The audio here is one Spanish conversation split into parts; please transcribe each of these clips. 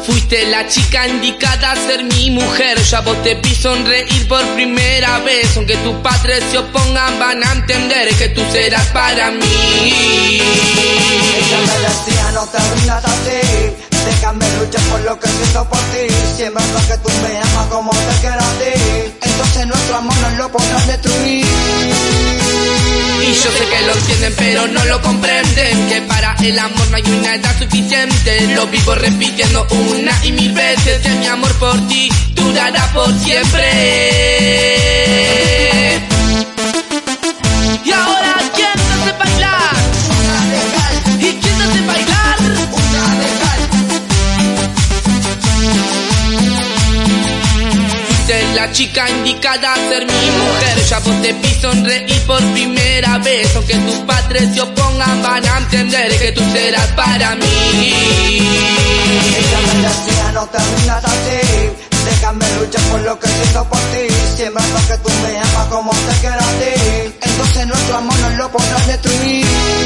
fuiste la chica indicada a ser mi mujer. Yo a vos te vi sonreír por primera vez. Aunque tus padres se opongan, van a entender que tú serás para mí. Ella me decía, no te rindas así, déjame luchar por lo que siento por ti. Siempre hasta que tú me amas como te quiero a ti, entonces nuestro amor no lo podrás destruir. Y yo sé que lo entienden pero no lo comprenden, que para el amor no hay una edad suficiente. Lo vivo repitiendo una y mil veces, que mi amor por ti durará por siempre. Y ahora, ¿quién no hace bailar? ¿Y quién no hace bailar? Fuiste la chica indicada a ser mi mujer. Ya vos te vi sonreír por primera vez. Aunque tus padres se opongan, van a entender que tú serás para mí. Ella me decía, no te rindas así, déjame luchar por lo que siento por ti. Siempre hasta que tú me amas como te quiero a ti, entonces nuestro amor no lo podrás destruir.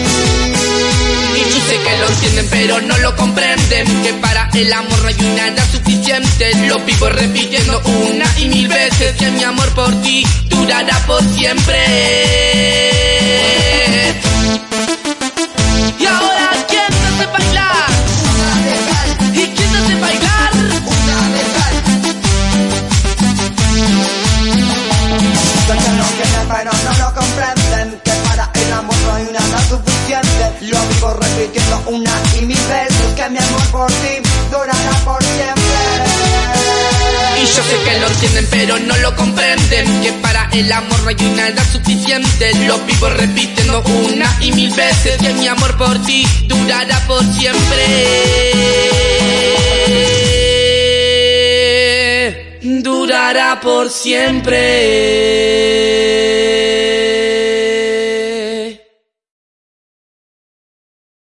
Y yo sé que lo entienden pero no lo comprenden, que para el amor no hay una edad suficiente. Lo vivo repitiendo una y mil veces, que mi amor por ti durará por siempre. Y ahora, ¿quién no hace bailar? ¿Y quién no hace bailar? Sé que lo quieren pero no lo comprenden, que para el amor no hay una edad suficiente. Lo vivo repitiendo una y mil veces, que mi amor por ti durará por siempre. Y yo sé que lo entienden pero no lo comprenden, que para el amor no hay una edad suficiente. Lo vivo repitiendo una y mil veces, que mi amor por ti durará por siempre. Durará por siempre.